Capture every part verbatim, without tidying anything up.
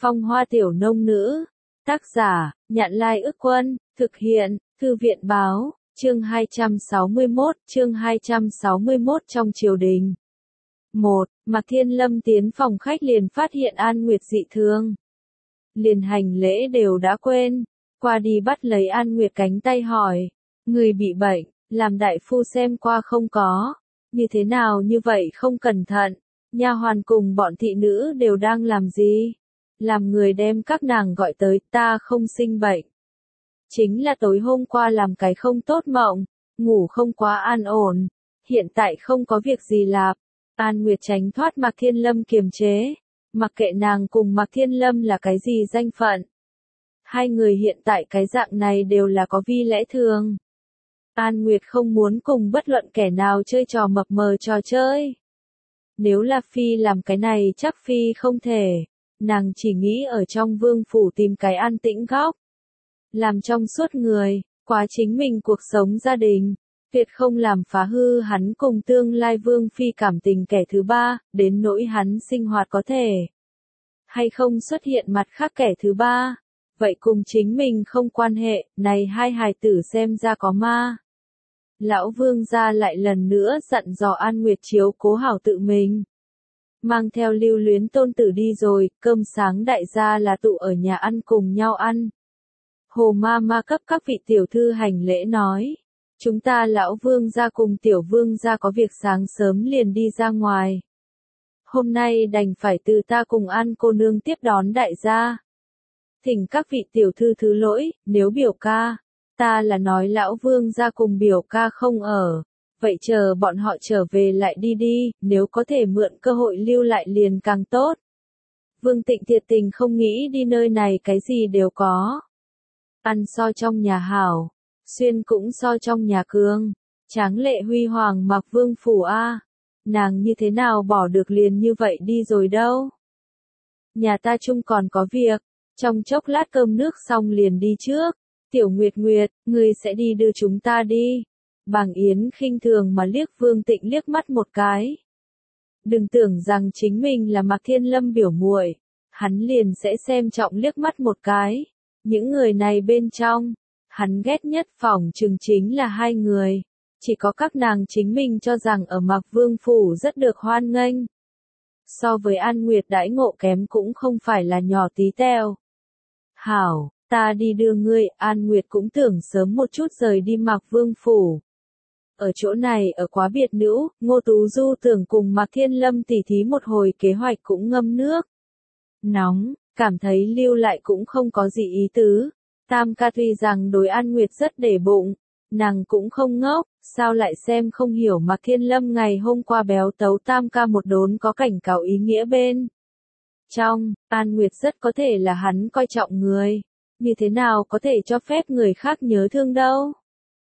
Phong hoa tiểu nông nữ. Tác giả, Nhạn Lai Ức Quân, thực hiện, Thư viện Báo, chương hai trăm sáu mươi mốt, chương hai trăm sáu mươi mốt trong triều đình. một. Mạc Thiên Lâm tiến phòng khách liền phát hiện An Nguyệt dị thương. Liền hành lễ đều đã quên, qua đi bắt lấy An Nguyệt cánh tay hỏi, người bị bệnh, làm đại phu xem qua không có, như thế nào như vậy không cẩn thận, nha hoàn cùng bọn thị nữ đều đang làm gì? Làm người đem các nàng gọi tới, ta không sinh bệnh. Chính là tối hôm qua làm cái không tốt mộng, ngủ không quá an ổn, hiện tại không có việc gì làm. An Nguyệt tránh thoát Mạc Thiên Lâm kiềm chế, mặc kệ nàng cùng Mạc Thiên Lâm là cái gì danh phận. Hai người hiện tại cái dạng này đều là có vi lẽ thường. An Nguyệt không muốn cùng bất luận kẻ nào chơi trò mập mờ trò chơi. Nếu là Phi làm cái này chắc Phi không thể. Nàng chỉ nghĩ ở trong vương phủ tìm cái an tĩnh góc. Làm trong suốt người, quá chính mình cuộc sống gia đình. Tuyệt không làm phá hư hắn cùng tương lai vương phi cảm tình kẻ thứ ba, đến nỗi hắn sinh hoạt có thể. Hay không xuất hiện mặt khác kẻ thứ ba. Vậy cùng chính mình không quan hệ, này hai hài tử xem ra có ma. Lão vương gia lại lần nữa dặn dò An Nguyệt chiếu cố hảo tự mình. Mang theo Lưu Luyến tôn tử đi rồi, cơm sáng đại gia là tụ ở nhà ăn cùng nhau ăn. Hồ ma ma cấp các vị tiểu thư hành lễ nói. Chúng ta lão vương gia cùng tiểu vương gia có việc sáng sớm liền đi ra ngoài. Hôm nay đành phải từ ta cùng An cô nương tiếp đón đại gia. Thỉnh các vị tiểu thư thứ lỗi, nếu biểu ca. Ta là nói lão vương gia cùng biểu ca không ở. Vậy chờ bọn họ trở về lại đi đi, nếu có thể mượn cơ hội lưu lại liền càng tốt. Vương Tịnh thiệt tình không nghĩ đi nơi này cái gì đều có. Ăn so trong nhà hảo, xuyên cũng so trong nhà cương, tráng lệ huy hoàng mặc vương phủ a, nàng như thế nào bỏ được liền như vậy đi rồi đâu. Nhà ta chung còn có việc, trong chốc lát cơm nước xong liền đi trước. Tiểu Nguyệt Nguyệt, ngươi sẽ đi đưa chúng ta đi. Bàng Yến khinh thường mà liếc Vương Tịnh liếc mắt một cái. Đừng tưởng rằng chính mình là Mạc Thiên Lâm biểu muội, hắn liền sẽ xem trọng liếc mắt một cái. Những người này bên trong, hắn ghét nhất phỏng chừng chính là hai người. Chỉ có các nàng chính mình cho rằng ở Mạc Vương phủ rất được hoan nghênh. So với An Nguyệt đãi ngộ kém cũng không phải là nhỏ tí teo. Hảo, ta đi đưa ngươi, An Nguyệt cũng tưởng sớm một chút rời đi Mạc Vương phủ. Ở chỗ này ở quá biệt nữ, Ngô Tú Du tưởng cùng Mạc Thiên Lâm tỉ thí một hồi kế hoạch cũng ngâm nước. Nóng, cảm thấy lưu lại cũng không có gì ý tứ. Tam ca tuy rằng đối An Nguyệt rất để bụng, nàng cũng không ngốc, sao lại xem không hiểu Mạc Thiên Lâm ngày hôm qua béo tấu Tam ca một đốn có cảnh cáo ý nghĩa bên. Trong, An Nguyệt rất có thể là hắn coi trọng người, như thế nào có thể cho phép người khác nhớ thương đâu.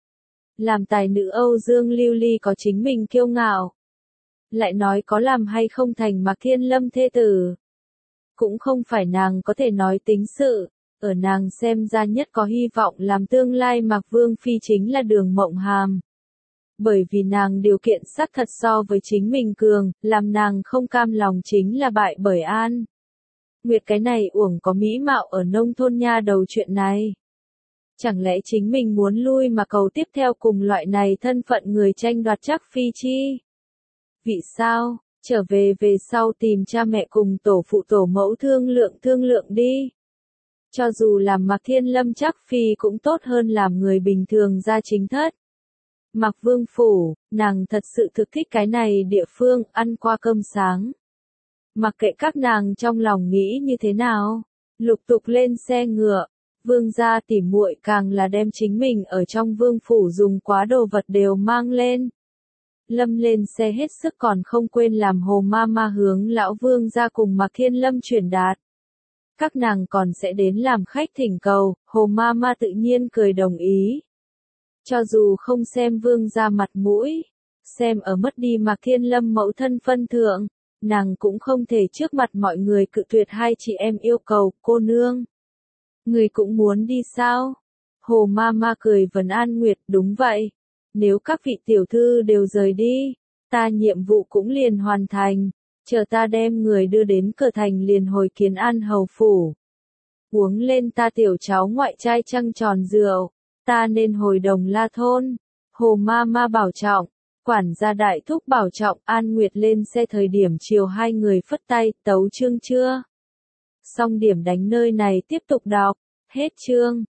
Làm tài nữ Âu Dương Lưu Ly có chính mình kiêu ngạo. Lại nói có làm hay không thành Mạc Thiên Lâm thê tử. Cũng không phải nàng có thể nói tính sự, ở nàng xem ra nhất có hy vọng làm tương lai Mạc Vương Phi chính là Đường Mộng Hàm. Bởi vì nàng điều kiện sắc thật so với chính mình cường, làm nàng không cam lòng chính là bại bởi An Nguyệt cái này uổng có mỹ mạo ở nông thôn nha đầu chuyện này. Chẳng lẽ chính mình muốn lui mà cầu tiếp theo cùng loại này thân phận người tranh đoạt chắc phi chi? Vì sao, trở về về sau tìm cha mẹ cùng tổ phụ tổ mẫu thương lượng thương lượng đi. Cho dù làm Mạc Thiên Lâm chắc phi cũng tốt hơn làm người bình thường ra chính thất. Mạc Vương phủ, nàng thật sự thực thích cái này địa phương, ăn qua cơm sáng. Mặc kệ các nàng trong lòng nghĩ như thế nào, lục tục lên xe ngựa. Vương gia tỉ muội càng là đem chính mình ở trong vương phủ dùng quá đồ vật đều mang lên. Lâm lên xe hết sức còn không quên làm Hồ ma ma hướng lão vương gia cùng Mạc Thiên Lâm truyền đạt. Các nàng còn sẽ đến làm khách thỉnh cầu, Hồ ma ma tự nhiên cười đồng ý. Cho dù không xem vương gia mặt mũi, xem ở mất đi Mạc Thiên Lâm mẫu thân phân thượng, nàng cũng không thể trước mặt mọi người cự tuyệt hai chị em yêu cầu, cô nương. Người cũng muốn đi sao? Hồ ma ma cười vấn An Nguyệt, đúng vậy. Nếu các vị tiểu thư đều rời đi, ta nhiệm vụ cũng liền hoàn thành. chờ ta đem người đưa đến cửa thành liền hồi Kiến An hầu phủ. Uống lên ta tiểu cháu ngoại trai trăng tròn rượu, ta nên hồi Đồng La thôn. Hồ ma ma bảo trọng, quản gia đại thúc bảo trọng. An Nguyệt lên xe thời điểm chiều hai người phất tay, tấu chương chưa? Xong điểm đánh nơi này tiếp tục đọc, hết chương.